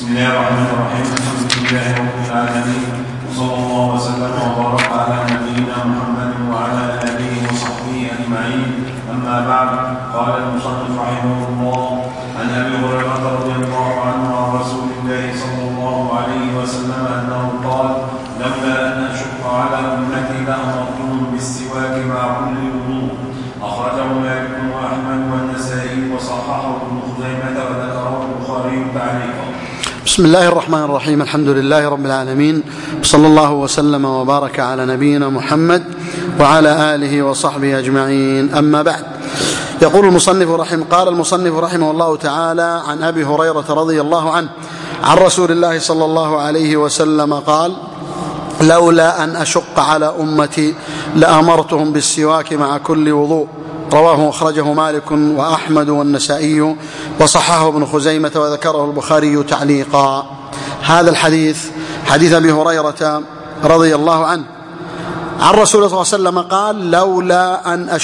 بسم الله الرحمن الرحيم. الحمد لله رب العالمين، وصلى الله وسلم وبارك على نبينا محمد وعلى آله وصحبه أجمعين. أما بعد، قال المصنف رحمه الله: عن أبي هريرة رضي الله عنه عن رسول الله صلى الله عليه وسلم أنه قال: لولا أن أشق على أمتي لأمرتهم بالسواك مع كل وضوء. أخرجه مالك وأحمد والنسائي وصححه ابن خزيمة وذكره البخاري تعليقا. بسم الله الرحمن الرحيم. الحمد لله رب العالمين، صلى الله وسلم وبارك على نبينا محمد وعلى آله وصحبه أجمعين. أما بعد، يقول قال المصنف رحمه الله تعالى: عن أبي هريرة رضي الله عنه عن رسول الله صلى الله عليه وسلم قال: لولا أن أشق على أمتي لأمرتهم بالسواك مع كل وضوء. رواه أخرجه مالك وأحمد والنسائي وصححه ابن خزيمة وذكره البخاري تعليقا. هذا الحديث حديث أبي هريرة رضي الله عنه عن رسول الله صلى الله عليه وسلم قال: لولا أن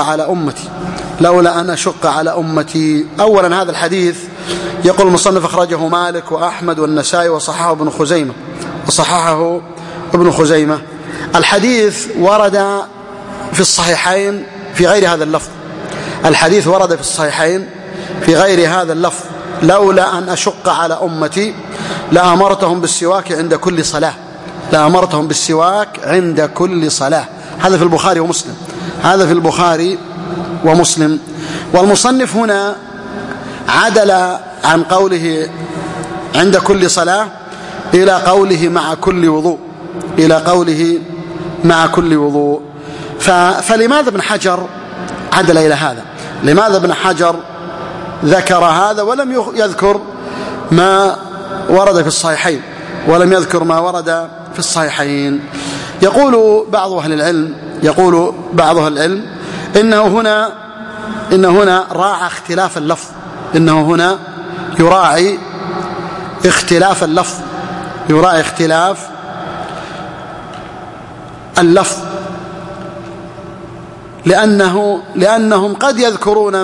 أشق على أمتي. أولا، هذا الحديث يقول المصنف أخرجه مالك وأحمد والنسائي وصححه ابن خزيمة. الحديث ورد في الصحيحين في غير هذا اللفظ. الحديث ورد في الصحيحين في غير هذا اللفظ: لولا أن أشق على أمتي لأمرتهم بالسواك عند كل صلاة. هذا في البخاري ومسلم. والمصنف هنا عدل عن قوله عند كل صلاة إلى قوله مع كل وضوء. فلماذا ابن حجر عدل إلى هذا؟ لماذا ابن حجر ذكر هذا ولم يذكر ما ورد في الصحيحين؟ يقول بعض أهل العلم إنه هنا راعى اختلاف اللفظ. يراعي اختلاف اللفظ لأنهم قد يذكرون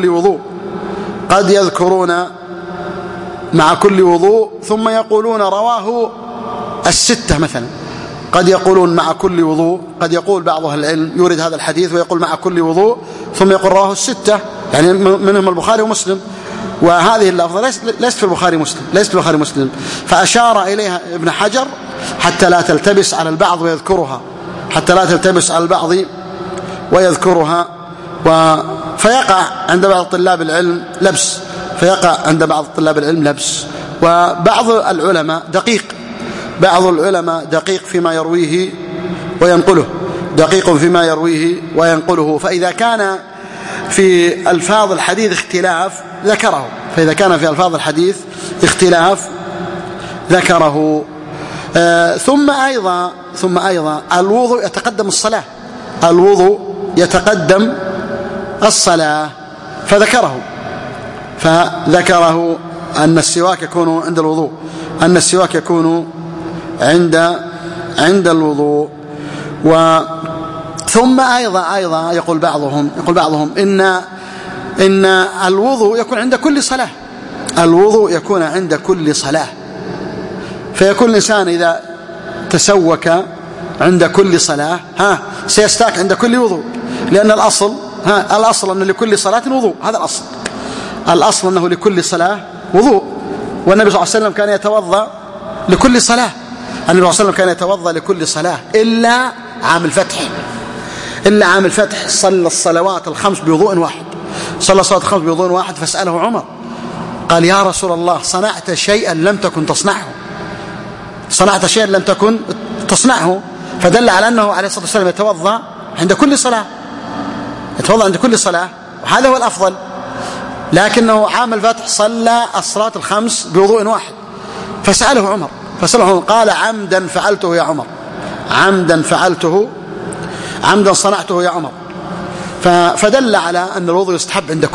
مع كل وضوء ثم يقولون رواه الستة مثلا. قد يقولون مع كل وضوء، قد يقول بعض أهل العلم يورد هذا الحديث ويقول مع كل وضوء ثم يقول رواه الستة، يعني منهم البخاري ومسلم. وهذه اللفظة ليست في البخاري ومسلم، فأشار إليها ابن حجر حتى لا تلتبس على البعض ويذكرها، فيقع عند بعض طلاب العلم لبس. وبعض العلماء دقيق فيما يرويه وينقله، فإذا كان في ألفاظ الحديث اختلاف ذكره. ثم أيضا الوضوء يتقدم الصلاة، فذكره أن السواك يكون عند الوضوء. ثم أيضا يقول بعضهم إن الوضوء يكون عند كل صلاة. فيكون الإنسان إذا تسوك عند كل صلاة سيستاك عند كل وضوء، لأن الأصل أن لكل صلاة وضوء. هذا الأصل أنه لكل صلاة وضوء. والنبي صلى الله عليه وسلم كان يتوضأ لكل صلاة إلا عام الفتح صلى الصلوات الخمس بوضوء واحد. فسأله عمر قال: يا رسول الله، صنعت شيئا لم تكن تصنعه. فدل على أنه عليه الصلاة والسلام يتوضأ عند كل صلاة، وهذا هو الأفضل. لكنه عام الفتح صلى الصلاة الخمس بوضوء واحد. فسأله عمر قال: عمدا فعلته يا عمر، عمدا صنعته يا عمر. فدل على أن الوضوء يستحب عند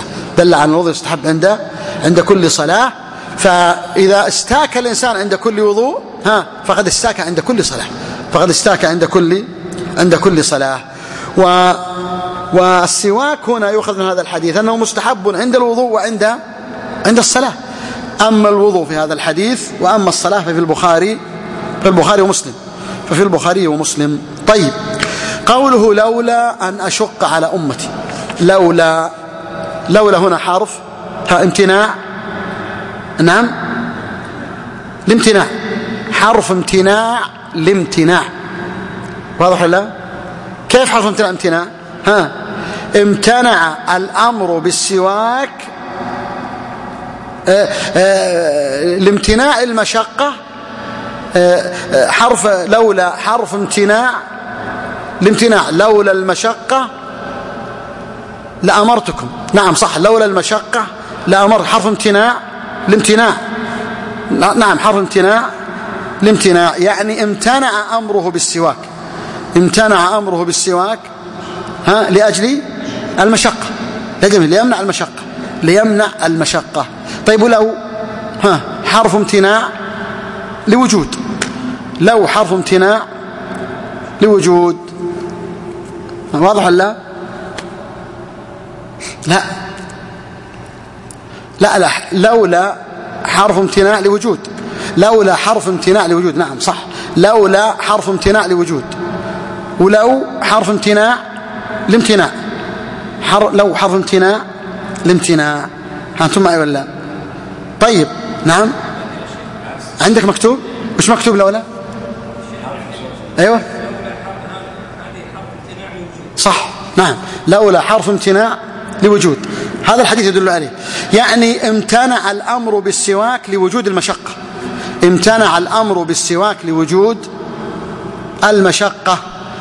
كل صلاة. فإذا استاك الإنسان عند كل وضوء فقد استاك عند كل صلاة. والسواك هنا يؤخذ من هذا الحديث أنه مستحب عند الوضوء وعند الصلاة. أما الوضوء في هذا الحديث، وأما الصلاة ففي البخاري ومسلم، ففي البخاري ومسلم. طيب، قوله لولا أن أشق على أمتي، لولا هنا حرف امتناع، نعم، الامتناع، حرف امتناع لامتناع، واضح ولا؟ كيف حرف امتناع؟ امتنع الأمر بالسواك لامتناع المشقة، حرف لولا حرف امتناع لامتناع، لولا المشقة لأمرتكم، نعم صح، لولا المشقة لأمر، حرف امتناع لامتناع، نعم حرف امتناع لامتناع، يعني امتنع أمره بالسواك، امتنع أمره بالسواك لأجل المشقة، ليمنع المشقة. طيب، ولو حرف امتناع لوجود، لو حرف امتناع لوجود، واضح ولا لا؟ لا، لولا حرف امتناع لوجود، لولا حرف امتناع لوجود، نعم صح، لولا حرف امتناع لوجود، ولو حرف امتناع لامتناع، لو حرف امتناع لامتناع. أنتم معي ولا؟ طيب، نعم، عندك مكتوب؟ وش مكتوب لولا؟ أيوة صح، نعم، لولا حرف امتناع لوجود، هذا الحديث يدل عليه، يعني امتنع الأمر بالسواك لوجود المشقة، امتنع الأمر بالسواك لوجود المشقة.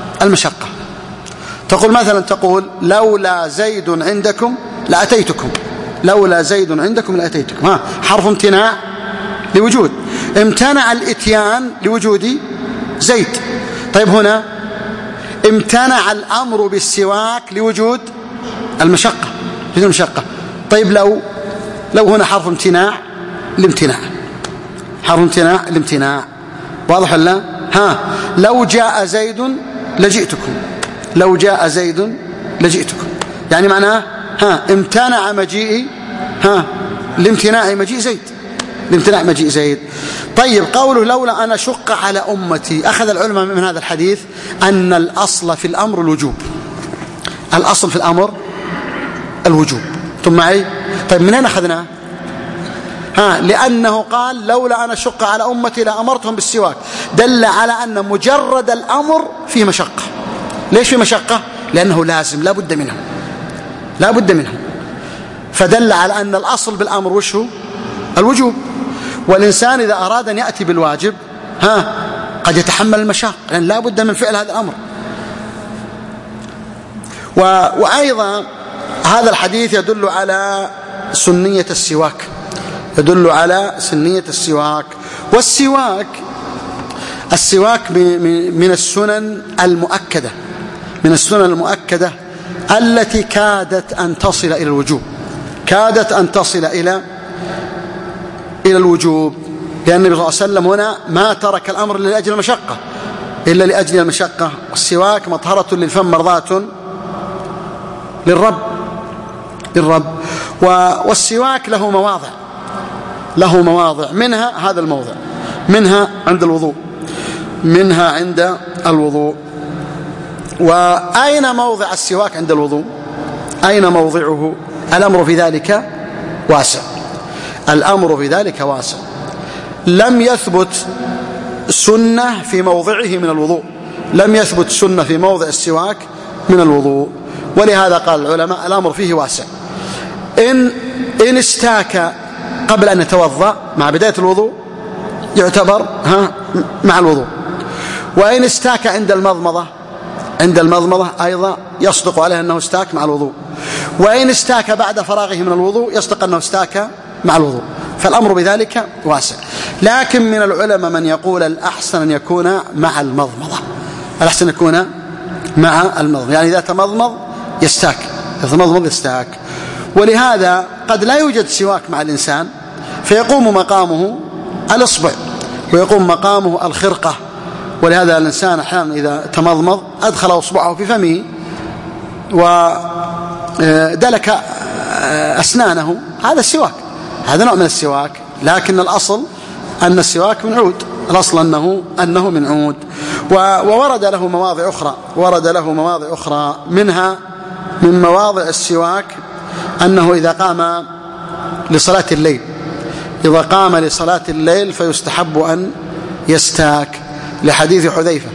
تقول مثلا، تقول لولا زيد عندكم لأتيتكم، لولا زيد عندكم لأتيتكم، حرف امتناع لوجود، امتنع الاتيان لوجود زيد. طيب، هنا امتنع الأمر بالسواك لوجود المشقة، طيب، لو هنا حرف امتناع لامتناع، حرف امتناع لامتناع، واضح ولا؟ لو جاء زيد لجئتكم، لو جاء زيد لجئتكم، يعني معناه امتنع مجيئي لامتناع مجيء زيد، طيب، قوله لولا أن أشق على أمتي، أخذ العلماء من هذا الحديث أن الأصل في الأمر الوجوب، الأصل في الأمر الوجوب. ثم معي؟ طيب، من أين أخذناه؟ لأنه قال لولا أن أشق على أمتي لأمرتهم بالسواك، دل على أن مجرد الأمر فيه مشقة. ليش فيه مشقة؟ لأنه لازم، لا بد منه، فدل على أن الأصل بالأمر وش هو؟ الوجوب، والإنسان إذا أراد أن يأتي بالواجب قد يتحمل المشاق، لأن لا بد من فعل هذا الأمر. وأيضا هذا الحديث يدل على سنية السواك، والسواك من السنن المؤكدة، التي كادت أن تصل إلى الوجوب، لأن النبي صلى الله عليه وسلم هنا ما ترك الأمر لأجل المشقة إلا لأجل المشقة. والسواك مطهرة للفم مرضاة للرب. والسواك له مواضع، منها هذا الموضع، منها عند الوضوء. وأين موضع السواك عند الوضوء؟ أين موضعه؟ الأمر في ذلك واسع، لم يثبت سنة في موضعه من الوضوء، لم يثبت سنة في موضع السواك من الوضوء، ولهذا قال العلماء الأمر فيه واسع. إن استاك قبل أن يتوضأ مع بداية الوضوء يعتبر مع الوضوء، وإن استاك عند المضمضة أيضا يصدق عليه أنه استاك مع الوضوء، وإن استاك بعد فراغه من الوضوء يصدق أنه استاك مع الوضوء، فالأمر بذلك واسع. لكن من العلماء من يقول الأحسن أن يكون مع المضمضة، يعني إذا تمضمض يستاك، ولهذا قد لا يوجد سواك مع الإنسان، فيقوم مقامه الإصبع ويقوم مقامه الخرقة، ولهذا الإنسان أحيانا إذا تمضمض أدخل إصبعه في فمه ودلك أسنانه، هذا السواك، هذا نوع من السواك، لكن الأصل أن السواك من عود، الأصل أنه من عود. وورد له مواضع أخرى منها من مواضع السواك أنه إذا قام لصلاة الليل فيستحب أن يستاك، لحديث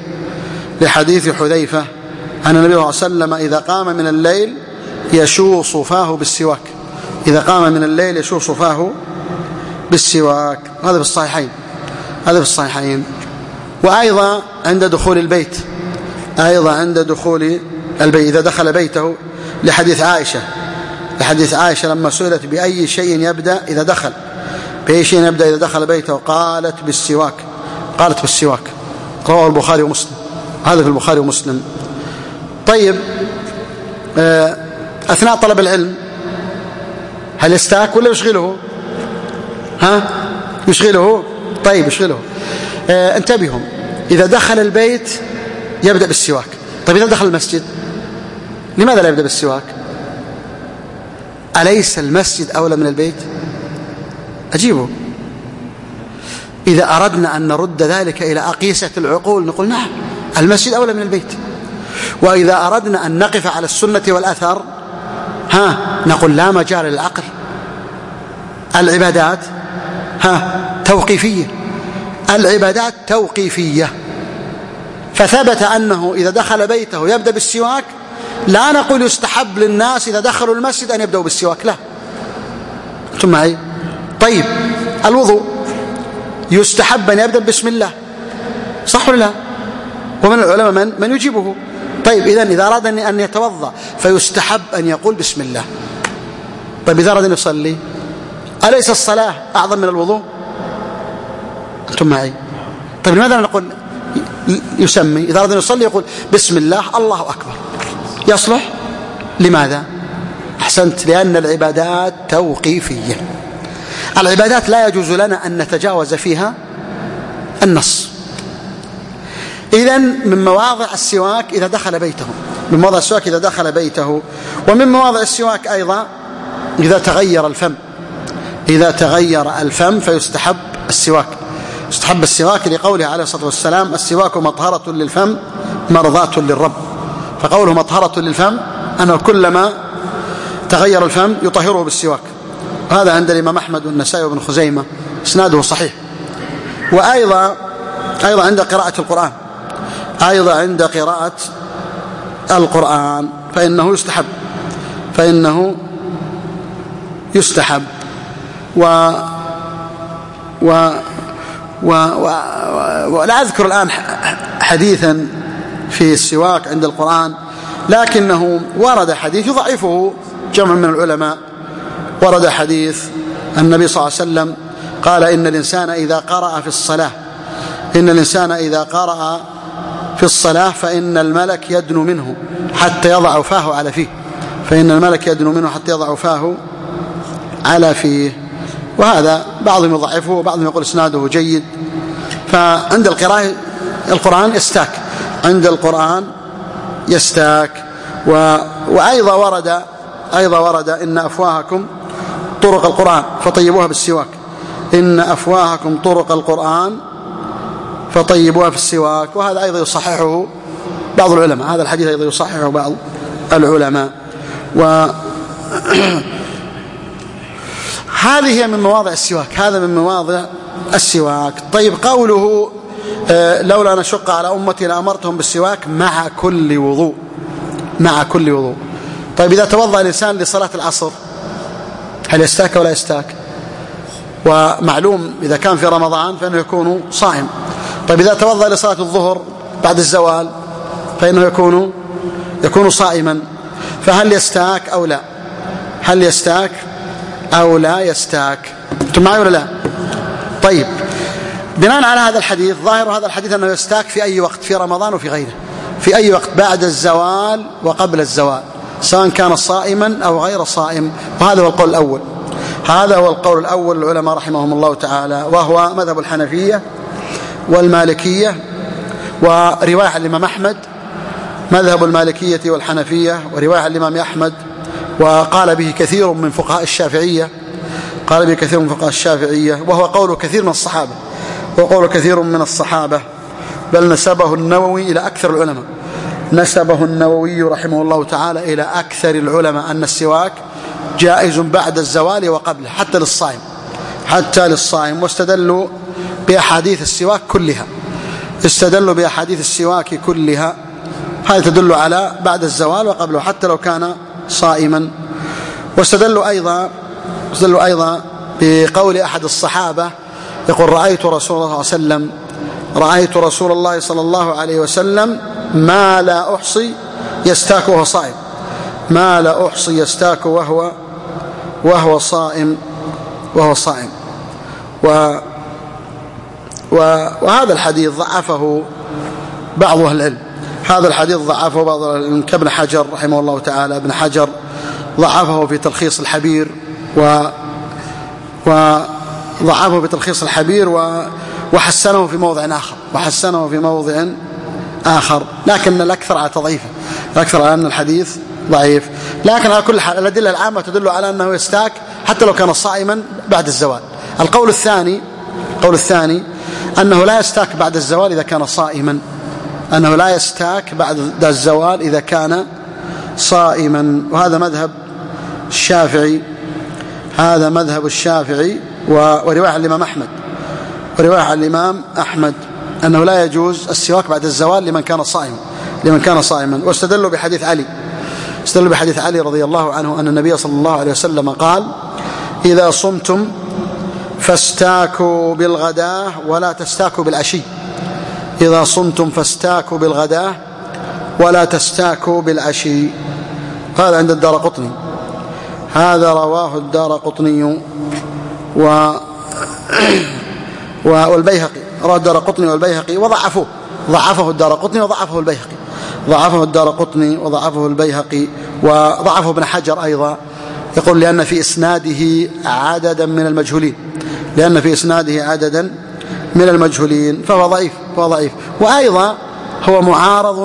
حذيفة أن النبي صلى الله عليه وسلم إذا قام من الليل يشوص فاه بالسواك. هذا في الصحيحين. وأيضا عند دخول البيت إذا دخل بيته، لحديث عائشة لما سئلت بأي شيء يبدأ إذا دخل بيته قالت بالسواك. رواه البخاري ومسلم، هذا في البخاري ومسلم. طيب، أثناء طلب العلم هل يستاك ولا يشغله؟ يشغله. طيب يشغله. انتبهوا، إذا دخل البيت يبدأ بالسواك. طيب إذا دخل المسجد لماذا لا يبدأ بالسواك؟ أليس المسجد أولى من البيت؟ أجيبه. إذا أردنا أن نرد ذلك إلى أقيسة العقول نقول نعم، المسجد أولى من البيت. وإذا أردنا أن نقف على السنة والأثر نقول لا مجال للعقل، العبادات توقيفية. فثبت أنه إذا دخل بيته يبدأ بالسواك، لا نقول يستحب للناس إذا دخلوا المسجد أن يبدأوا بالسواك، لا. أنتم معي؟ طيب، الوضوء يستحب أن يبدأ بسم الله، صح ولا لا؟ ومن العلماء من يجيبه. طيب إذا أراد أن يتوضأ فيستحب أن يقول بسم الله. طيب إذا أراد أن يصلي، أليس الصلاة أعظم من الوضوء؟ أنتم معي؟ طيب لماذا نقول يسمي إذا أراد أن يصلي يقول بسم الله الله أكبر؟ يصلح. لماذا؟ أحسنت، لأن العبادات توقيفية. العبادات لا يجوز لنا أن نتجاوز فيها النص. إذن من مواضع السواك إذا دخل بيته، ومن مواضع السواك أيضا إذا تغير الفم فيستحب السواك لقوله عليه الصلاة والسلام: السواك مطهرة للفم مرضاة للرب. فقوله مطهرة للفم أنه كلما تغير الفم يطهره بالسواك. هذا عند الإمام أحمد والنسائي وابن خزيمة، إسناده صحيح. وأيضا عند قراءة القرآن فإنه يستحب. ولا أذكر الآن حديثا في السواك عند القرآن، لكنه ورد حديث يضعفه جمع من العلماء. ورد حديث النبي صلى الله عليه وسلم قال: إن الإنسان إذا قرأ في الصلاة فإن الملك يدنو منه حتى يضع فاه على فيه. وهذا بعضهم يضعفه وبعضهم يقول اسناده جيد. فعند القراءة القرآن يستاك. وأيضا ورد إن أفواهكم طرق القرآن فطيبوها بالسواك. وهذا أيضا يصححه بعض العلماء، هذا الحديث أيضا يصححه بعض العلماء. هذه من مواضع السواك. طيب، قوله لولا نشق على أمتي لأمرتهم بالسواك مع كل وضوء. طيب إذا توضأ الإنسان لصلاة العصر هل يستاك ولا يستاك؟ ومعلوم إذا كان في رمضان فإنه يكون صائم. طيب إذا توضأ لصلاة الظهر بعد الزوال فإنه يكون صائما. فهل يستاك أو لا يستاك؟ أنتم معي ولا لا؟ طيب، بناء على هذا الحديث، ظاهر هذا الحديث أنه يستاك في أي وقت، في رمضان وفي غيره، في أي وقت بعد الزوال وقبل الزوال، سواء كان صائما أو غير صائم. وهذا هو القول الأول العلماء رحمهم الله تعالى، وهو مذهب الحنفية والمالكية ورواية عن الإمام أحمد، مذهب المالكية والحنفية ورواية عن الإمام أحمد. وقال به كثير من فقهاء الشافعية، قال به كثير من فقهاء الشافعية، وهو قول كثير من الصحابة، بل نسبه النووي إلى أكثر العلماء، نسبه النووي رحمه الله تعالى إلى أكثر العلماء أن السواك جائز بعد الزوال وقبله حتى للصائم، واستدلوا بأحاديث السواك كلها، هذا تدل على بعد الزوال وقبله حتى لو كان صائما. واستدلوا أيضا بقول أحد الصحابة يقول: رأيت رسول الله صلى الله عليه وسلم ما لا أحصي يستاك وهو صائم وهذا الحديث ضعفه بعض أهل العلم، كابن حجر رحمه الله تعالى. ابن حجر ضعفه في تلخيص الحبير وحسنه في موضع آخر، لكن الأكثر على تضعيفه، الأكثر على أن الحديث ضعيف. لكن على كل حال الأدلة العامة تدل على أنه يستاك حتى لو كان صائما بعد الزوال. القول الثاني أنه لا يستاك بعد الزوال إذا كان صائما، وهذا مذهب الشافعي، ورواية عن الإمام أحمد أنه لا يجوز السواك بعد الزوال لمن كان صائما. واستدلوا بحديث علي رضي الله عنه أن النبي صلى الله عليه وسلم قال: إذا صمتم فاستاكوا بالغداة ولا تستاكوا بالعشي. هذا عند الدارقطني، هذا رواه الدارقطني والبيهقي، رواه الدارقطني والبيهقي وضعفوه، ضعفه الدارقطني وضعفه البيهقي وضعفه ابن حجر أيضا، يقول لأن في إسناده عددا من المجهولين فهو ضعيف. وأيضا هو معارض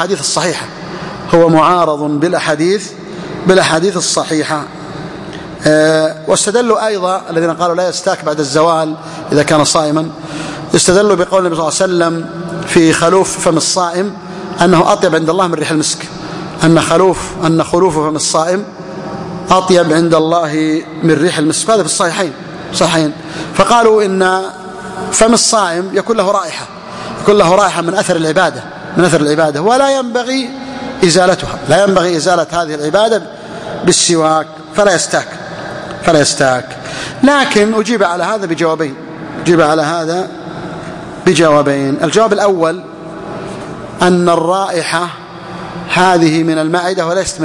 بالأحاديث الصحيحة. واستدلوا أيضا الذين قالوا لا يستاك بعد الزوال إذا كان صائما، استدلوا بقول النبي صلى الله عليه وسلم في خلوف فم الصائم أنه أطيب عند الله من ريح المسك، أن خلوف فم الصائم أطيب عند الله من ريح المسك. هذا في الصحيحين. فقالوا إن فم الصائم يكون له رائحة من أثر العبادة، ولا ينبغي إزالة هذه العبادة بالسواك، فلا يستاك. لكن أجيب على هذا بجوابين. الجواب الأول أن الرائحة هذه من المعدة وليست من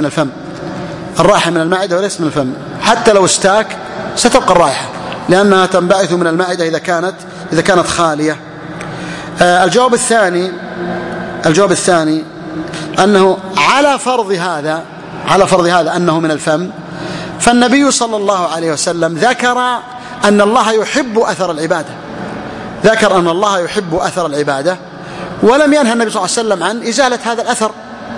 الفم، حتى لو استاك ستبقى الرائحة لأنها تنبعث من المعدة إذا كانت خالية. الجواب الثاني أنه على فرض هذا أنه من الفم، فالنبي صلى الله عليه وسلم ذكر أن الله يحب أثر العبادة، ولم ينهى النبي صلى الله عليه وسلم عن إزالة هذا الأثر،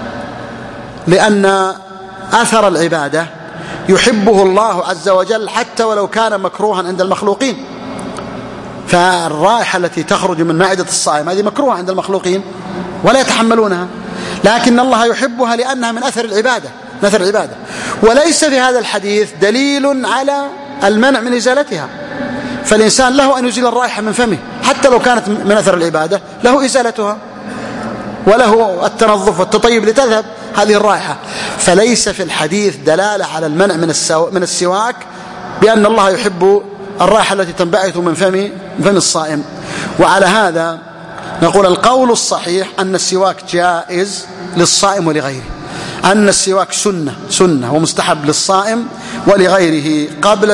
لأن أثر العبادة يحبه الله عز وجل حتى ولو كان مكروها عند المخلوقين. فالرائحة التي تخرج من معدة الصائم هذه مكروهة عند المخلوقين ولا يتحملونها، لكن الله يحبها لأنها من أثر العبادة. وليس في هذا الحديث دليل على المنع من إزالتها، فالإنسان له أن يزيل الرائحة من فمه حتى لو كانت من أثر العبادة، له إزالتها وله التنظف والتطيب لتذهب هذه الرائحة. فليس في الحديث دلالة على المنع من السواك بأن الله يحب الرائحة التي تنبعث من فم الصائم. وعلى هذا نقول القول الصحيح أن السواك جائز للصائم ولغيره، أن السواك سنة ومستحب للصائم ولغيره قبل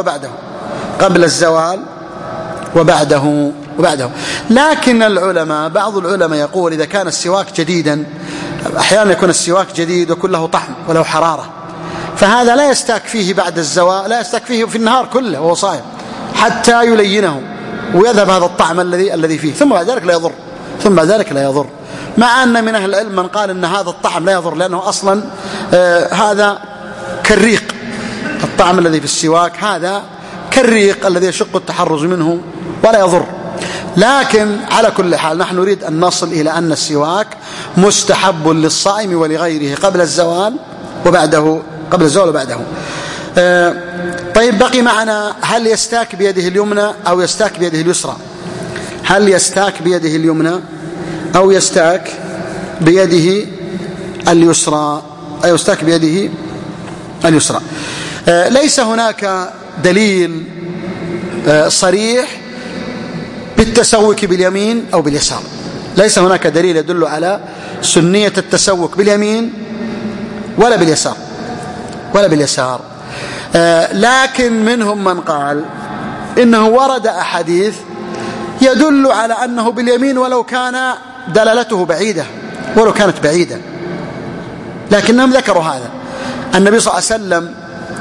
الزوال وبعده. لكن بعض العلماء يقول إذا كان السواك جديدا، أحيانا يكون السواك جديد ويكون له طعم وله حرارة، فهذا لا يستاك فيه بعد الزوال، لا يستاك فيه في النهار كله وهو صائم حتى يلينه ويذهب هذا الطعم الذي فيه، ثم بعد ذلك لا يضر. مع أن من أهل العلم من قال أن هذا الطعم لا يضر، لأنه أصلا هذا كالريق، الطعم الذي في السواك هذا كالريق الذي يشق التحرز منه ولا يضر. لكن على كل حال نحن نريد أن نصل إلى أن السواك مستحب للصائم ولغيره قبل الزوال وبعده، قبل الزوال وبعده. طيب بقي معنا هل يستاك بيده اليمنى أو يستاك بيده اليسرى؟ هل يستاك بيده اليمنى أو يستاك بيده اليسرى؟ أو يستاك بيده اليسرى. ليس هناك دليل صريح بالتسوك باليمين أو باليسار، ليس هناك دليل يدل على سنية التسوك باليمين ولا باليسار ولا باليسار. لكن منهم من قال إنه ورد أحاديث يدل على أنه باليمين ولو كان دلالته بعيدة، ولو كانت بعيدة. لكنهم ذكروا هذا. النبي صلى الله عليه وسلم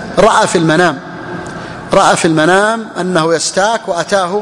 رأى في المنام أنه يستاك وأتاه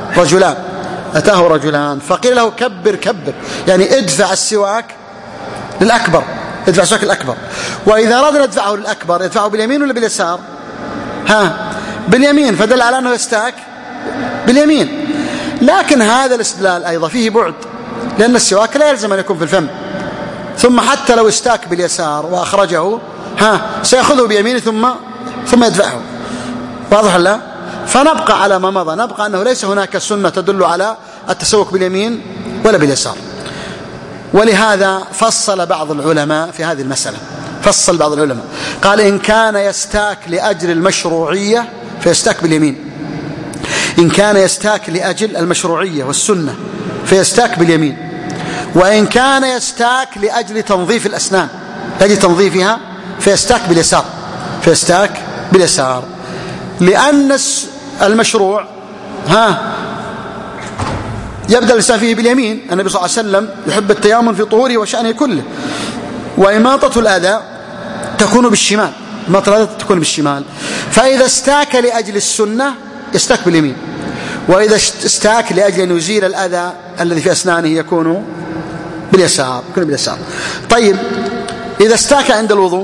رجلان فقيل له كبر يعني ادفع السواك للأكبر، ادفع السواك الأكبر. وإذا أردنا ندفعه للأكبر يدفعه باليمين ولا باليسار؟ باليمين، فدل على أنه يستاك باليمين. لكن هذا الاستدلال أيضا فيه بعد، لأن السواك لا يلزم أن يكون في الفم، ثم حتى لو استاك باليسار وأخرجه سيأخذه بيمينه ثم يدفعه. واضح لا؟ فنبقى على ما مضى، نبقى أنه ليس هناك سنة تدل على التسوك باليمين ولا باليسار. ولهذا فصل بعض العلماء في هذه المسألة، فصل بعض العلماء قال إن كان يستاك لأجل المشروعية فيستاك باليمين، إن كان يستاك لأجل المشروعية والسنة فيستاك باليمين، وإن كان يستاك لأجل تنظيف الأسنان لأجل تنظيفها فيستاك باليسار. لأن المشروع يبدأ الإنسان فيه باليمين. النبي صلى الله عليه وسلم يحب التيامن في طهوره وشأنه كله. وإماطة الأذى تكون بالشمال، فإذا استاك لأجل السنة يستاك باليمين، وإذا استاك لأجل أن يزيل الأذى الذي في أسنانه يكون باليسار. طيب إذا استاك عند الوضوء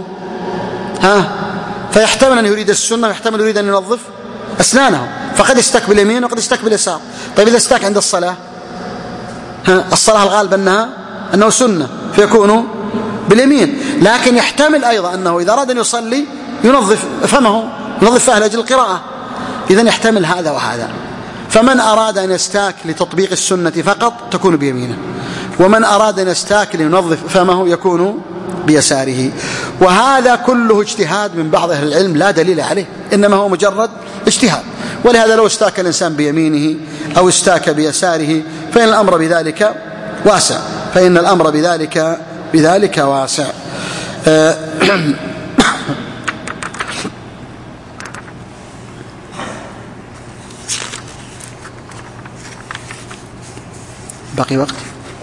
فيحتمل أن يريد السنة ويحتمل يريد أن ينظف أسنانه، فقد يستاك باليمين وقد يستاك باليسار. طيب إذا استاك عند الصلاة، الصلاة الغالب أنه سنة فيكون باليمين، لكن يحتمل أيضا أنه إذا أراد أن يصلي ينظف فمه، ينظف فاه لأجل القراءة، إذن يحتمل هذا وهذا. فمن أراد أن يستاك لتطبيق السنة فقط تكون بيمينه، ومن أراد أن يستاك لينظف فمه يكون بيساره. وهذا كله اجتهاد من بعض أهل العلم لا دليل عليه، إنما هو مجرد اجتهاد. ولهذا لو استاك الإنسان بيمينه أو استاك بيساره فإن الأمر بذلك واسع. باقي وقت؟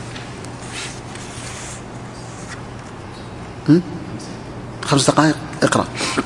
5 دقائق. اقرأ.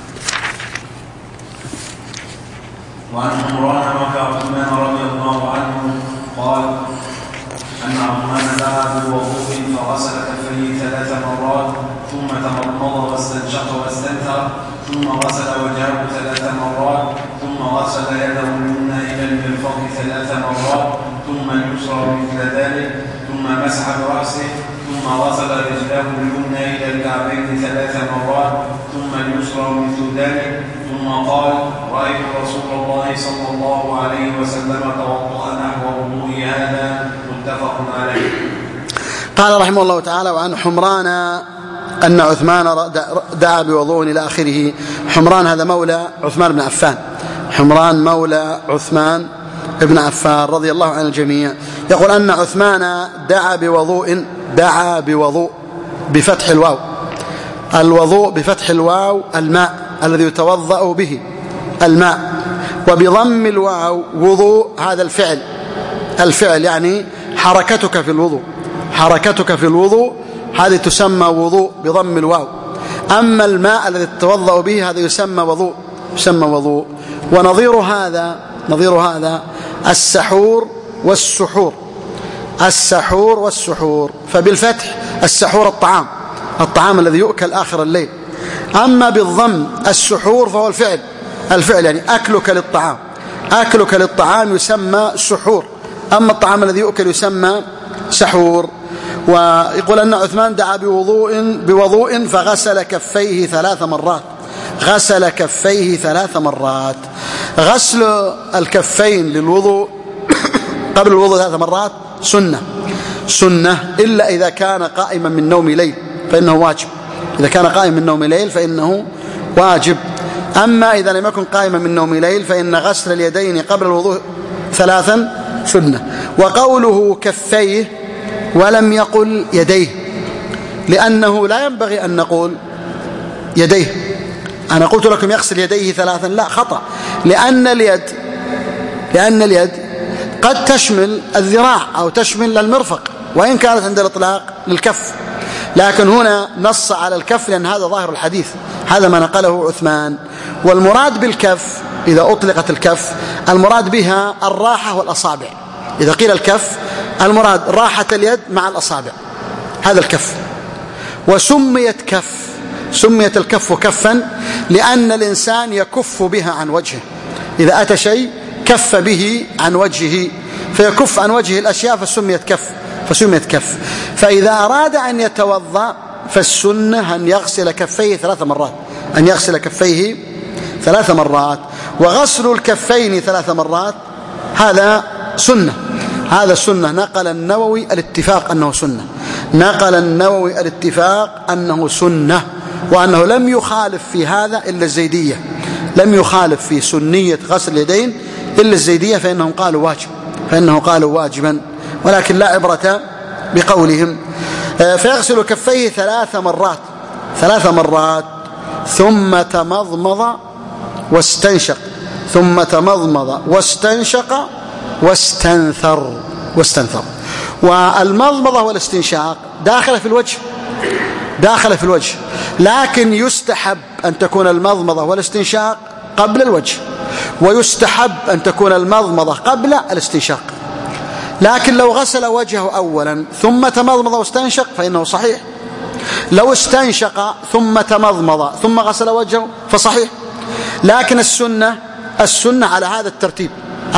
وعن عمران مولى عثمان رضي الله عنه قال أن عثمان دعا بوضوء فغسل كفيه 3 مرات ثم تمضمض واستنشق واستنثر ثم غسل وجهه 3 مرات ثم غسل يده اليمنى إلى المرفق 3 مرات ثم اليسرى مثل ذلك ثم مسح برأسه ثم غسل رجله اليمنى إلى الكعبين 3 مرات ثم اليسرى مثل ذلك ثم قال رأيت رسول الله صلى الله عليه وسلم توضأ نحو وضوء هذا متفق عليه. قال رحمه الله تعالى وعن حمران أن عثمان دعا بوضوء إلى آخره. حمران هذا مولى عثمان بن عفان، حمران مولى عثمان ابن عفان رضي الله عن الجميع. يقول أن عثمان دعا بوضوء بفتح الواو، الوضوء بفتح الواو الماء الذي يتوضأ به الماء، وبضم الواو وضوء هذا الفعل يعني حركتك في الوضوء هذه تسمى وضوء بضم الواو. أما الماء الذي تتوضأ به هذا يسمى وضوء. ونظير هذا السحور والسحور. فبالفتح السحور الطعام الذي يؤكل آخر الليل. أما بالضم السحور فهو الفعل يعني أكلك للطعام. آكلك للطعام يسمى سحور، أما الطعام الذي يؤكل يسمى سحور. ويقول أن عثمان دعا بوضوء فغسل كفيه 3 مرات. غسل كفيه 3 مرات. غسل الكفين للوضوء قبل الوضوء 3 مرات سنة إلا إذا كان قائما من نوم ليل فإنه واجب. إذا كان قائما من نوم ليل فإنه واجب. أما إذا لم يكن قائما من نوم ليل فإن غسل اليدين قبل الوضوء 3 سنة. وقوله كفيه ولم يقل يديه، لأنه لا ينبغي أن نقول يديه. أنا قلت لكم يغسل يديه 3، لا، خطأ، لأن اليد قد تشمل الذراع أو تشمل المرفق، وإن كانت عند الإطلاق للكف، لكن هنا نص على الكف لأن هذا ظاهر الحديث، هذا ما نقله عثمان. والمراد بالكف إذا أطلقت الكف المراد بها الراحة والأصابع. إذا قيل الكف المراد راحة اليد مع الأصابع، هذا الكف. وسميت الكف كفا لأن الإنسان يكف بها عن وجهه، إذا أتى شيء كف به عن وجهه فيكف عن وجهه الأشياء فسميت كف. فإذا أراد أن يتوضأ فالسنة أن يغسل كفيه 3 مرات. وغسل الكفين 3 مرات هذا سنة. نقل النووي الاتفاق أنه سنة، وأنه لم يخالف في هذا إلا الزيدية، لم يخالف في سنية غسل اليدين إلا الزيدية، فإنهم قالوا واجبا، ولكن لا عبرة بقولهم. فيغسل كفيه 3 مرات ثم تمضمض واستنشق واستنثر. والمضمضة والاستنشاق داخل في الوجه، لكن يستحب أن تكون المضمضة والاستنشاق قبل الوجه، ويستحب أن تكون المضمضة قبل الاستنشاق. لكن لو غسل وجهه أولا ثم تمضمض واستنشق فإنه صحيح. لو استنشق ثم تمضمض ثم غسل وجهه فصحيح. لكن السنة على هذا الترتيب،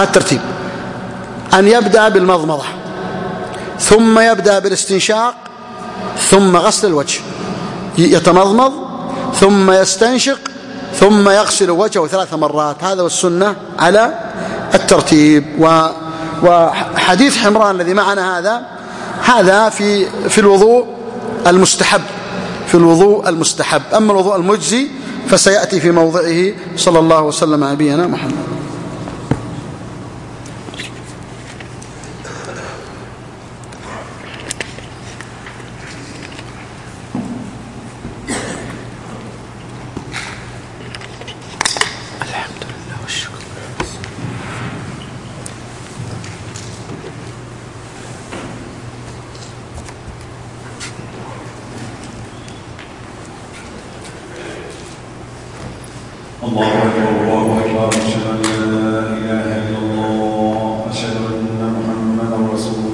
أن يبدأ بالمضمضة ثم يبدأ بالاستنشاق ثم غسل الوجه، يتمضمض ثم يستنشق ثم يغسل وجهه 3 مرات. هذا والسنة على الترتيب. وحديث حمران الذي معنا هذا في الوضوء المستحب، أما الوضوء المجزي فسيأتي في موضعه. صلى الله وسلم على نبينا محمد. الله أكبر أشهد أن لا إله إلا الله